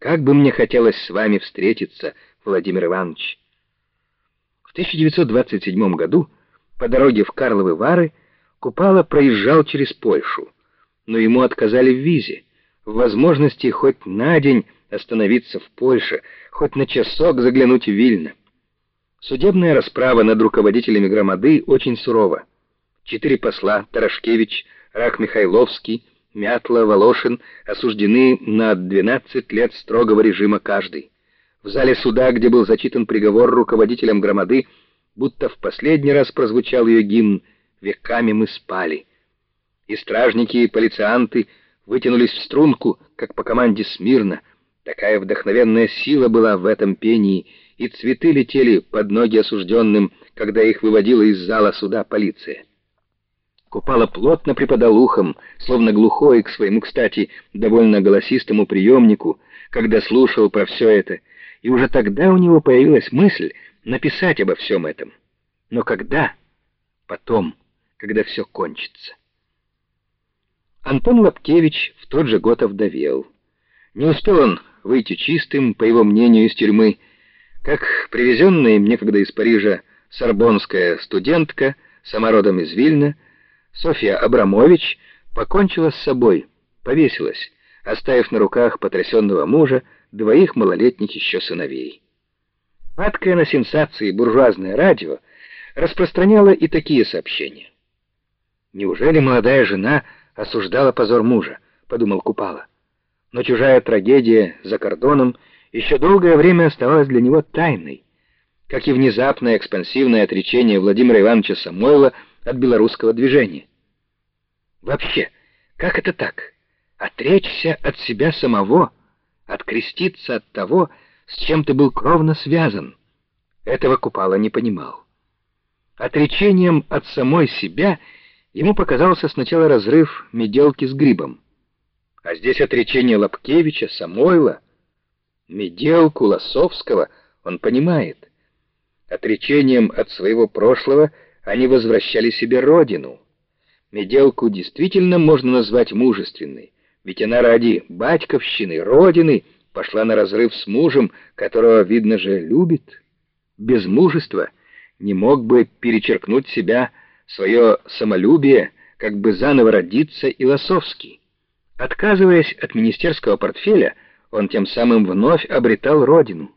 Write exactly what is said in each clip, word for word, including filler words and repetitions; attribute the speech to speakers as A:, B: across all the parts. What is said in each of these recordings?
A: Как бы мне хотелось с вами встретиться, Владимир Иванович. В тысяча девятьсот двадцать седьмом году по дороге в Карловы Вары Купала проезжал через Польшу, но ему отказали в визе, в возможности хоть на день остановиться в Польше, хоть на часок заглянуть в Вильно. Судебная расправа над руководителями громады очень сурова. Четыре посла — Тарашкевич, Рах-Михайловский, Мятла, Волошин — осуждены на двенадцать лет строгого режима каждый. В зале суда, где был зачитан приговор руководителям громады, будто в последний раз прозвучал ее гимн «Веками мы спали». И стражники, и полицианты вытянулись в струнку, как по команде смирно. Такая вдохновенная сила была в этом пении, и цветы летели под ноги осужденным, когда их выводила из зала суда полиция. Купала плотно припадал ухом, словно глухой к своему, кстати, довольно голосистому приемнику, когда слушал про все это, и уже тогда у него появилась мысль написать обо всем этом. Но когда? Потом, когда все кончится. Антон Лапкевич в тот же год овдовел. Не успел он выйти чистым, по его мнению, из тюрьмы, как привезенная им некогда из Парижа сорбонская студентка, сама родом из Вильна, Софья Абрамович, покончила с собой, повесилась, оставив на руках потрясенного мужа двоих малолетних еще сыновей. Падкое на сенсации буржуазное радио распространяло и такие сообщения. «Неужели молодая жена осуждала позор мужа?» — подумал Купала. Но чужая трагедия за кордоном еще долгое время оставалась для него тайной, как и внезапное экспансивное отречение Владимира Ивановича Самойла от белорусского движения. Вообще, как это так? Отречься от себя самого, откреститься от того, с чем ты был кровно связан. Этого Купала не понимал. Отречением от самой себя ему показался сначала разрыв Меделки с Грибом. А здесь отречение Лапкевича, Самойла, Меделку, Лосовского он понимает. Отречением от своего прошлого они возвращали себе родину. Меделку действительно можно назвать мужественной, ведь она ради батьковщины, родины пошла на разрыв с мужем, которого, видно же, любит. Без мужества не мог бы перечеркнуть себя, свое самолюбие, как бы заново родиться и Лосовский. Отказываясь от министерского портфеля, он тем самым вновь обретал родину.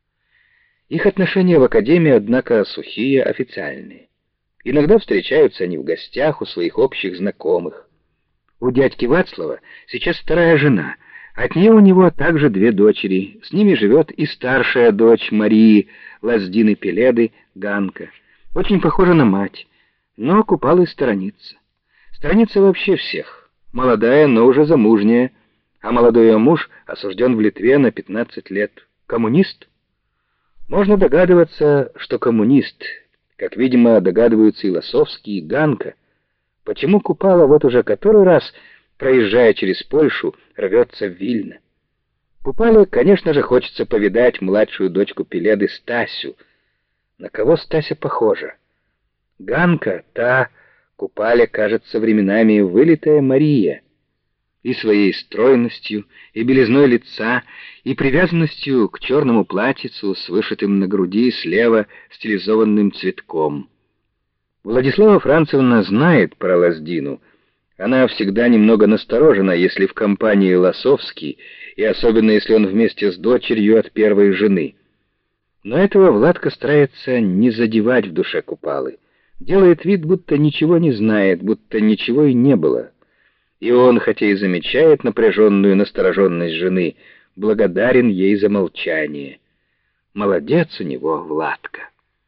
A: Их отношения в академии, однако, сухие, официальные. Иногда встречаются они в гостях у своих общих знакомых. У дядьки Вацлава сейчас вторая жена, от нее у него также две дочери, с ними живет и старшая дочь Марии, Лаздины Пеледы, Ганка. Очень похожа на мать, но Купала сторонится. Сторонится вообще всех. Молодая, но уже замужняя, а молодой ее муж осужден в Литве на пятнадцать лет. Коммунист? Можно догадываться, что коммунист, как, видимо, догадываются и Лосовский, и Ганка. Почему Купала вот уже который раз, проезжая через Польшу, рвется в Вильно? Купале, конечно же, хочется повидать младшую дочку Пеледы Стасю. На кого Стася похожа? Ганка, та, Купале кажется временами вылитая Мария. И своей стройностью, и белизной лица, и привязанностью к черному платьицу с вышитым на груди слева стилизованным цветком. Владислава Францевна знает про Лаздину. Она всегда немного насторожена, если в компании Лосовский, и особенно если он вместе с дочерью от первой жены. Но этого Владка старается не задевать в душе Купалы. Делает вид, будто ничего не знает, будто ничего и не было. И он, хотя и замечает напряженную настороженность жены, благодарен ей за молчание. Молодец у него Владка.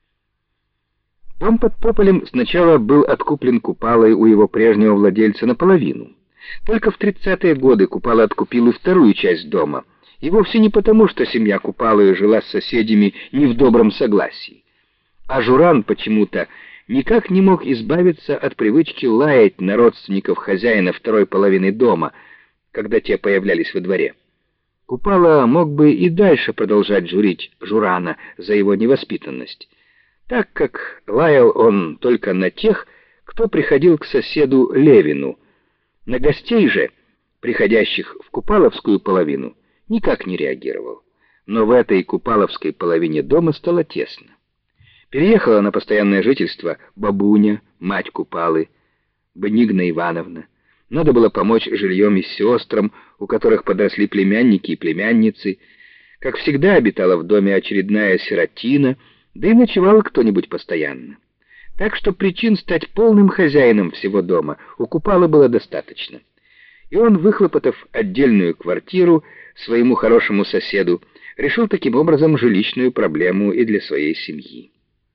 A: Дом под Тополем сначала был откуплен Купалой у его прежнего владельца наполовину. Только в тридцатые годы Купала откупил и вторую часть дома. И вовсе не потому, что семья Купалы жила с соседями не в добром согласии. А Журан почему-то никак не мог избавиться от привычки лаять на родственников хозяина второй половины дома, когда те появлялись во дворе. Купала мог бы и дальше продолжать журить Журана за его невоспитанность, так как лаял он только на тех, кто приходил к соседу Левину. На гостей же, приходящих в Купаловскую половину, никак не реагировал. Но в этой купаловской половине дома стало тесно. Переехала на постоянное жительство бабуня, мать Купалы, Бенигна Ивановна. Надо было помочь жильем и сестрам, у которых подросли племянники и племянницы. Как всегда, обитала в доме очередная сиротина, да и ночевал кто-нибудь постоянно. Так что причин стать полным хозяином всего дома у Купалы было достаточно. И он, выхлопотав отдельную квартиру своему хорошему соседу, решил таким образом жилищную проблему и для своей семьи.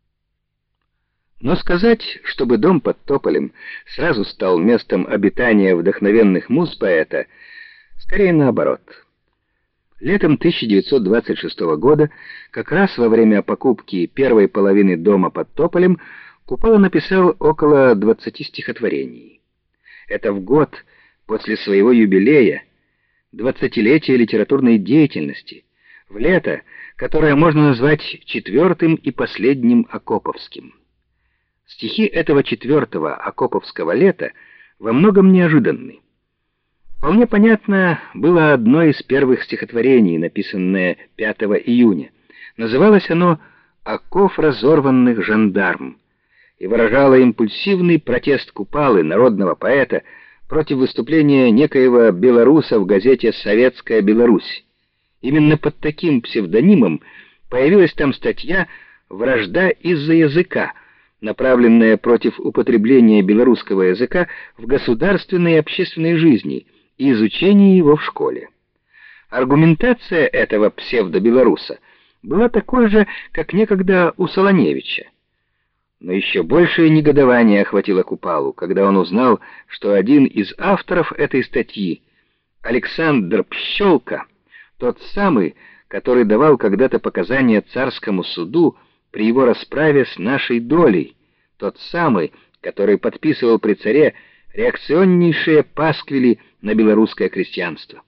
A: Но сказать, чтобы дом под тополем сразу стал местом обитания вдохновенных муз поэта, скорее наоборот. Летом тысяча девятьсот двадцать шестого года, как раз во время покупки первой половины дома под тополем, Купала написал около двадцати стихотворений. Это в год после своего юбилея, двадцатилетия литературной деятельности, в лето, которое можно назвать четвертым и последним окоповским. Стихи этого четвертого окоповского лета во многом неожиданны. Вполне понятно было одно из первых стихотворений, написанное пятого июня. Называлось оно «Оков разорванных жандарм» и выражало импульсивный протест Купалы, народного поэта, против выступления некоего белоруса в газете «Советская Беларусь». Именно под таким псевдонимом появилась там статья «Вражда из-за языка», направленная против употребления белорусского языка в государственной и общественной жизни и изучения его в школе. Аргументация этого псевдобелоруса была такой же, как некогда у Солоневича. Но еще большее негодование охватило Купалу, когда он узнал, что один из авторов этой статьи, Александр Пщелка, тот самый, который давал когда-то показания царскому суду при его расправе с нашей долей, тот самый, который подписывал при царе реакционнейшие пасквили на белорусское крестьянство.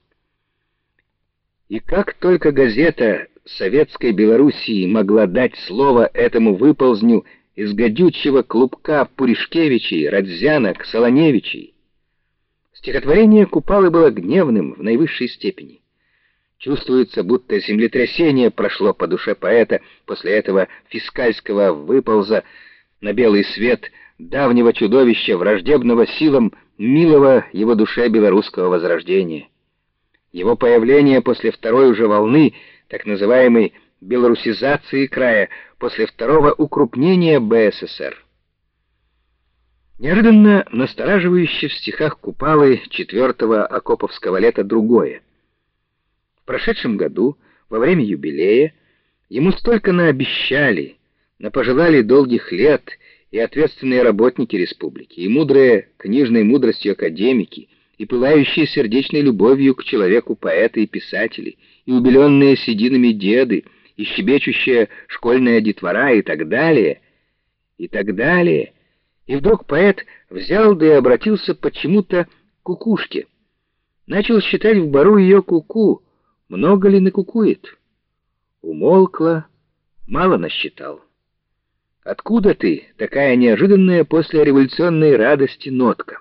A: И как только газета Советской Белоруссии могла дать слово этому выползню из гадючего клубка Пуришкевичей, Радзянок, Солоневичей, стихотворение Купалы было гневным в наивысшей степени. Чувствуется, будто землетрясение прошло по душе поэта после этого фискальского выполза на белый свет давнего чудовища, враждебного силам милого его душе белорусского возрождения. Его появление после второй уже волны, так называемой белорусизации края, после второго укрупнения БССР. Неожиданно настораживающе в стихах Купалы четвертого окоповского лета другое. В прошедшем году, во время юбилея, ему столько наобещали, напожелали долгих лет и ответственные работники республики, и мудрые книжной мудростью академики, и пылающие сердечной любовью к человеку поэты и писатели, и убеленные сединами деды, и щебечущая школьная детвора, и так далее, и так далее. И вдруг поэт взял да и обратился почему-то к кукушке. Начал считать в бару ее куку, много ли накукует. Умолкла, мало насчитал. Откуда ты, такая неожиданная после революционной радости нотка?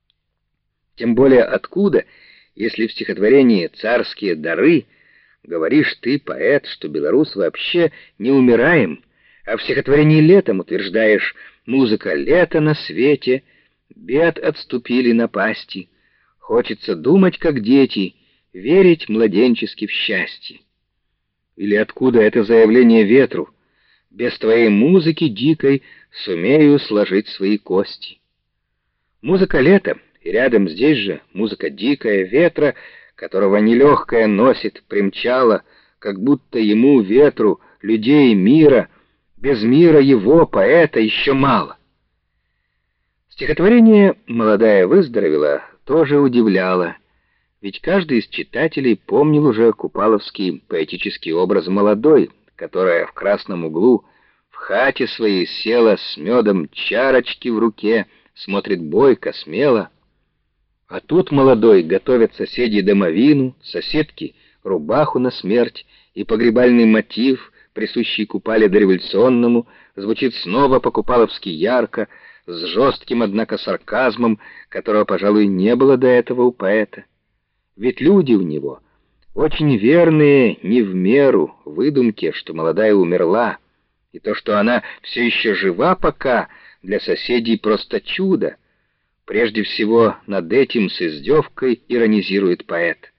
A: Тем более откуда, если в стихотворении «Царские дары» говоришь ты, поэт, что белорус вообще не умираем, а в стихотворении «Летом» утверждаешь «Музыка лета на свете, бед отступили напасти, хочется думать, как дети, верить младенчески в счастье». Или откуда это заявление ветру? Без твоей музыки дикой сумею сложить свои кости. Музыка лета, и рядом здесь же музыка дикая ветра, которого нелегкая носит, примчала, как будто ему, ветру, людей мира, без мира его, поэта, еще мало. Стихотворение «Молодая выздоровела» тоже удивляло, ведь каждый из читателей помнил уже купаловский поэтический образ молодой, которая в красном углу в хате своей села с медом чарочки в руке, смотрит бойко, смело. А тут молодой готовят соседи домовину, соседки рубаху на смерть, и погребальный мотив, присущий Купале дореволюционному, звучит снова по-купаловски ярко, с жестким, однако, сарказмом, которого, пожалуй, не было до этого у поэта. Ведь люди у него Очень верные не в меру выдумки, что молодая умерла, и то, что она все еще жива пока, для соседей просто чудо. Прежде всего над этим с издевкой иронизирует поэт.